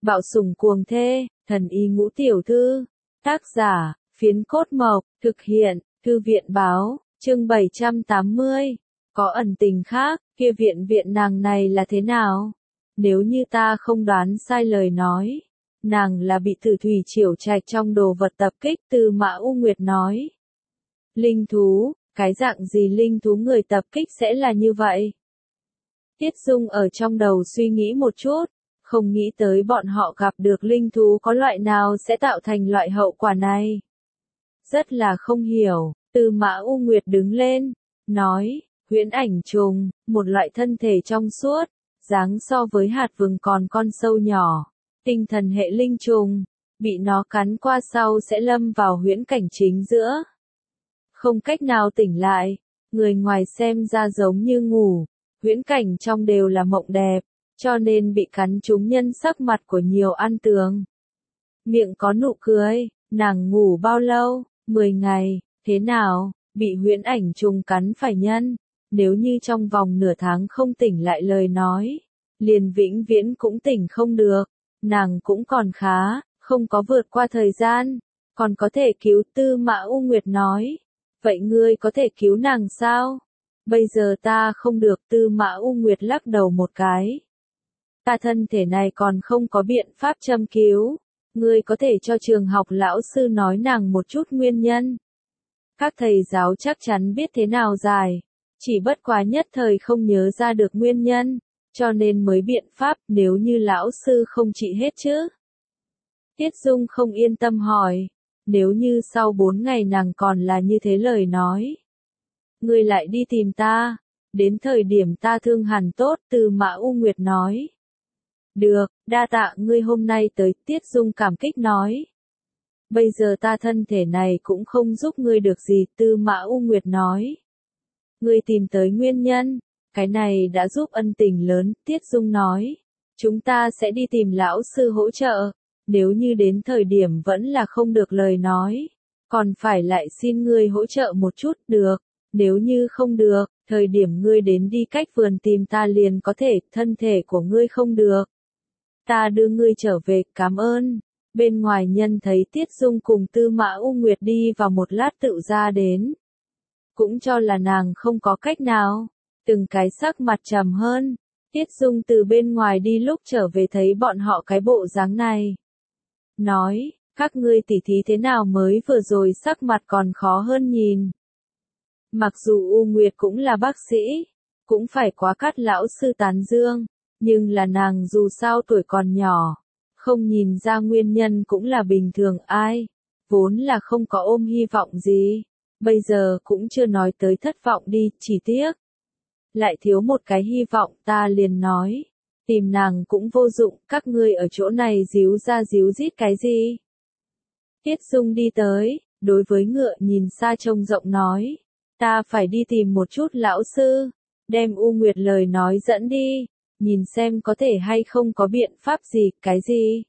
Bạo sủng cuồng thê, thần y ngũ tiểu thư. Tác giả, Phiến Cốt Mộc, thực hiện, Thư viện báo, chương 780. Có ẩn tình khác, kia viện viện nàng này là thế nào? Nếu như ta không đoán sai lời nói, nàng là bị Tử Thủy Triểu Trạch trong đồ vật tập kích. Tư Mã U Nguyệt nói. Linh thú, cái dạng gì linh thú người tập kích sẽ là như vậy? Tiết Dung ở trong đầu suy nghĩ một chút, không nghĩ tới bọn họ gặp được linh thú có loại nào sẽ tạo thành loại hậu quả này. Rất là không hiểu, Tư Mã U Nguyệt đứng lên, nói, huyễn ảnh trùng, một loại thân thể trong suốt, dáng so với hạt vừng còn con sâu nhỏ, tinh thần hệ linh trùng, bị nó cắn qua sau sẽ lâm vào huyễn cảnh chính giữa. Không cách nào tỉnh lại, người ngoài xem ra giống như ngủ, huyễn cảnh trong đều là mộng đẹp, cho nên bị cắn trúng nhân sắc mặt của nhiều ăn tường. Miệng có nụ cười, nàng ngủ bao lâu? 10 ngày, thế nào, bị huyễn ảnh trùng cắn phải nhân, nếu như trong vòng nửa tháng không tỉnh lại lời nói, liền vĩnh viễn cũng tỉnh không được, nàng cũng còn khá, không có vượt qua thời gian, còn có thể cứu. Tư Mã U Nguyệt nói, vậy ngươi có thể cứu nàng sao? Bây giờ ta không được. Tư Mã U Nguyệt lắc đầu một cái. Ta thân thể này còn không có biện pháp châm cứu. Ngươi có thể cho trường học lão sư nói nàng một chút nguyên nhân. Các thầy giáo chắc chắn biết thế nào giải. Chỉ bất quá nhất thời không nhớ ra được nguyên nhân. Cho nên mới biện pháp nếu như lão sư không trị hết chứ. Tiết Dung không yên tâm hỏi. Nếu như sau 4 ngày nàng còn là như thế lời nói. Ngươi lại đi tìm ta. Đến thời điểm ta thương hẳn tốt. Tư Mã U Nguyệt nói. Được, đa tạ ngươi hôm nay tới. Tiết Dung cảm kích nói. Bây giờ ta thân thể này cũng không giúp ngươi được gì. Tư Mã U Nguyệt nói. Ngươi tìm tới nguyên nhân. Cái này đã giúp ân tình lớn. Tiết Dung nói. Chúng ta sẽ đi tìm lão sư hỗ trợ. Nếu như đến thời điểm vẫn là không được lời nói. Còn phải lại xin ngươi hỗ trợ một chút. Được. Nếu như không được, thời điểm ngươi đến đi cách vườn tìm ta liền có thể. Thân thể của ngươi không được. Ta đưa ngươi trở về. Cảm ơn. Bên ngoài nhân thấy Tiết Dung cùng Tư Mã U Nguyệt đi vào một lát tự ra đến. Cũng cho là nàng không có cách nào. Từng cái sắc mặt trầm hơn. Tiết Dung từ bên ngoài đi lúc trở về thấy bọn họ cái bộ dáng này. Nói, các ngươi tỉ thí thế nào mới vừa rồi sắc mặt còn khó hơn nhìn. Mặc dù U Nguyệt cũng là bác sĩ, cũng phải quá cắt lão sư tán dương, nhưng là nàng dù sao tuổi còn nhỏ, không nhìn ra nguyên nhân cũng là bình thường. Ai, vốn là không có ôm hy vọng gì, bây giờ cũng chưa nói tới thất vọng đi, chỉ tiếc. Lại thiếu một cái hy vọng. Ta liền nói, tìm nàng cũng vô dụng, các ngươi ở chỗ này díu ra díu dít cái gì. Tiết Dung đi tới, đối với ngựa nhìn xa trông rộng nói, ta phải đi tìm một chút lão sư, đem U Nguyệt lời nói dẫn đi, nhìn xem có thể hay không có biện pháp gì. Cái gì?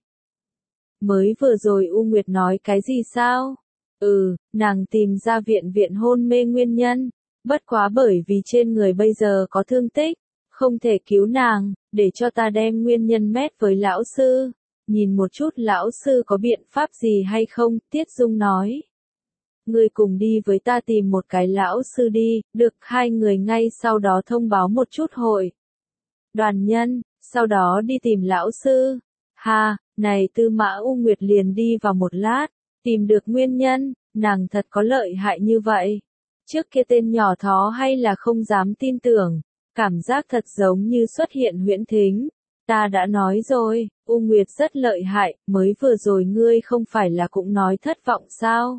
Mới vừa rồi U Nguyệt nói cái gì sao? Nàng tìm ra viện viện hôn mê nguyên nhân, bất quá bởi vì trên người bây giờ có thương tích, không thể cứu nàng, để cho ta đem nguyên nhân mét với lão sư, nhìn một chút lão sư có biện pháp gì hay không. Tiết Dung nói. Ngươi cùng đi với ta tìm một cái lão sư đi. Được. Hai người ngay sau đó thông báo một chút hội đoàn nhân, sau đó đi tìm lão sư. Ha, này Tư Mã U Nguyệt liền đi vào một lát, tìm được nguyên nhân, nàng thật có lợi hại như vậy. Trước kia tên nhỏ thó hay là không dám tin tưởng, cảm giác thật giống như xuất hiện huyễn thính. Ta đã nói rồi, U Nguyệt rất lợi hại, mới vừa rồi ngươi không phải là cũng nói thất vọng sao?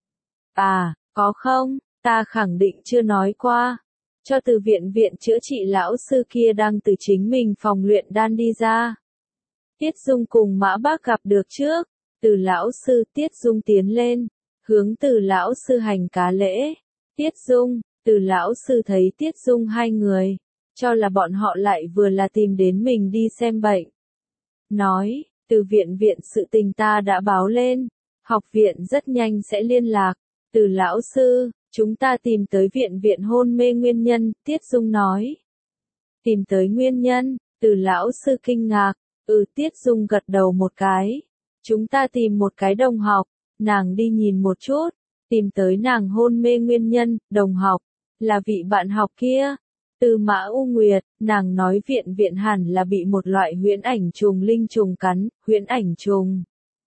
À, có không? Ta khẳng định chưa nói qua. Cho từ viện viện chữa trị lão sư kia đang từ chính mình phòng luyện đan đi ra. Tiết Dung cùng Mã Bác gặp được trước. Từ lão sư. Tiết Dung tiến lên, hướng Từ lão sư hành cá lễ. Tiết Dung, Từ lão sư thấy Tiết Dung hai người, cho là bọn họ lại vừa là tìm đến mình đi xem bệnh. Nói, Từ viện viện sự tình ta đã báo lên, học viện rất nhanh sẽ liên lạc. Từ lão sư, chúng ta tìm tới viện viện hôn mê nguyên nhân. Tiết Dung nói. Tìm tới nguyên nhân. Từ lão sư kinh ngạc. Tiết Dung gật đầu một cái. Chúng ta tìm một cái đồng học, nàng đi nhìn một chút, tìm tới nàng hôn mê nguyên nhân, đồng học, là vị bạn học kia. Từ Mã U Nguyệt, nàng nói viện hẳn là bị một loại huyễn ảnh trùng linh trùng cắn, huyễn ảnh trùng.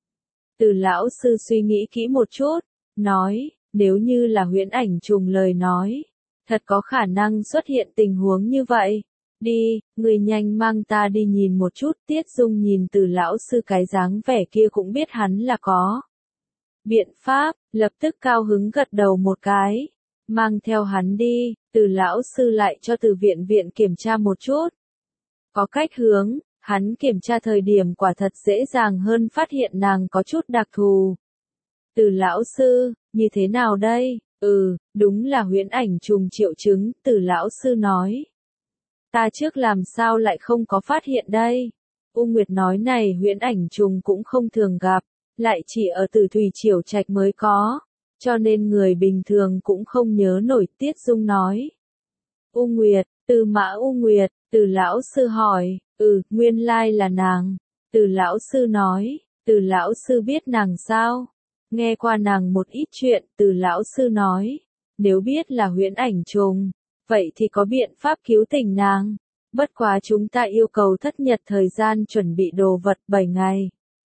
Từ lão sư suy nghĩ kỹ một chút, nói, nếu như là huyễn ảnh trùng lời nói, thật có khả năng xuất hiện tình huống như vậy. Đi, người nhanh mang ta đi nhìn một chút. Tiết Dung nhìn Từ lão sư cái dáng vẻ kia cũng biết hắn là có biện pháp, lập tức cao hứng gật đầu một cái. Mang theo hắn đi, Từ lão sư lại cho Từ viện kiểm tra một chút. Có cách hướng, hắn kiểm tra thời điểm quả thật dễ dàng hơn phát hiện nàng có chút đặc thù. Từ lão sư, như thế nào đây? Đúng là huyễn ảnh trùng triệu chứng, Từ lão sư nói. Ta trước làm sao lại không có phát hiện đây? U Nguyệt nói này huyễn ảnh trùng cũng không thường gặp, lại chỉ ở Từ Thủy Triều Trạch mới có, cho nên người bình thường cũng không nhớ nổi. Tiết Dung nói. U Nguyệt, Từ Mã U Nguyệt, Từ lão sư hỏi, nguyên lai là nàng. Từ lão sư nói, Từ lão sư biết nàng sao? Nghe qua nàng một ít chuyện, Từ lão sư nói, nếu biết là huyễn ảnh trùng, vậy thì có biện pháp cứu tỉnh nàng. Bất quá chúng ta yêu cầu thất nhật thời gian chuẩn bị đồ vật 7 ngày.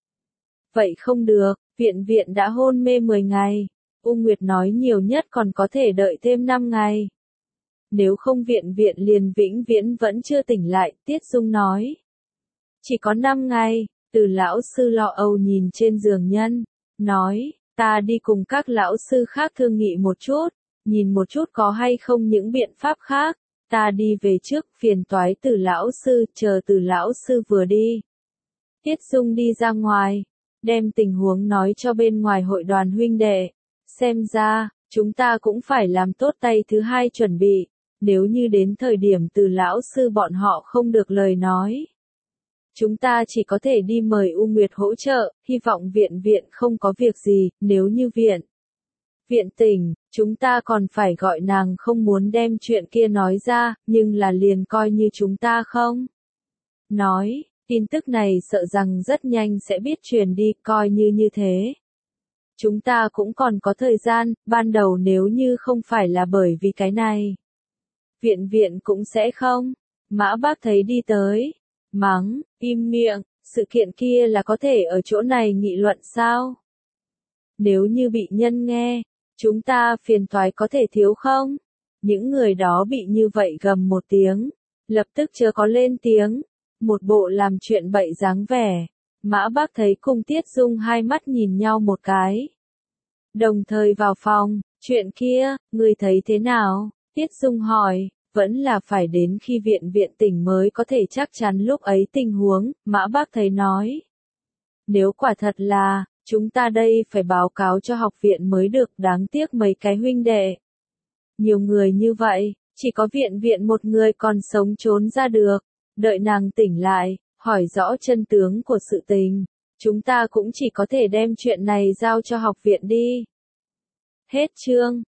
Vậy không được, viện đã hôn mê 10 ngày. U Nguyệt nói nhiều nhất còn có thể đợi thêm 5 ngày. Nếu không viện liền vĩnh viễn vẫn chưa tỉnh lại, Tiết Dung nói. Chỉ có 5 ngày, Từ lão sư lo âu nhìn trên giường nhân, nói, ta đi cùng các lão sư khác thương nghị một chút, nhìn một chút có hay không những biện pháp khác, ta đi về trước, phiền toái Từ lão sư, chờ Từ lão sư vừa đi. Tiết Dung đi ra ngoài, đem tình huống nói cho bên ngoài hội đoàn huynh đệ, xem ra, chúng ta cũng phải làm tốt tay thứ hai chuẩn bị, nếu như đến thời điểm Từ lão sư bọn họ không được lời nói. Chúng ta chỉ có thể đi mời U Nguyệt hỗ trợ, hy vọng viện không có việc gì, nếu như viện tỉnh, chúng ta còn phải gọi nàng không muốn đem chuyện kia nói ra, nhưng là liền coi như chúng ta không nói, tin tức này sợ rằng rất nhanh sẽ biết truyền đi, coi như thế. Chúng ta cũng còn có thời gian, ban đầu nếu như không phải là bởi vì cái này. Viện cũng sẽ không. Mã Bác thấy đi tới. Mắng, im miệng, sự kiện kia là có thể ở chỗ này nghị luận sao? Nếu như bị nhân nghe, chúng ta phiền toái có thể thiếu không? Những người đó bị như vậy gầm một tiếng, lập tức chưa có lên tiếng, một bộ làm chuyện bậy dáng vẻ. Mã Bác thấy cùng Tiết Dung hai mắt nhìn nhau một cái. Đồng thời vào phòng, chuyện kia, người thấy thế nào? Tiết Dung hỏi, vẫn là phải đến khi viện tỉnh mới có thể chắc chắn lúc ấy tình huống, Mã Bác thấy nói. Nếu quả thật là, chúng ta đây phải báo cáo cho học viện mới được, đáng tiếc mấy cái huynh đệ. Nhiều người như vậy, chỉ có viện một người còn sống trốn ra được, đợi nàng tỉnh lại, hỏi rõ chân tướng của sự tình. Chúng ta cũng chỉ có thể đem chuyện này giao cho học viện đi. Hết chương.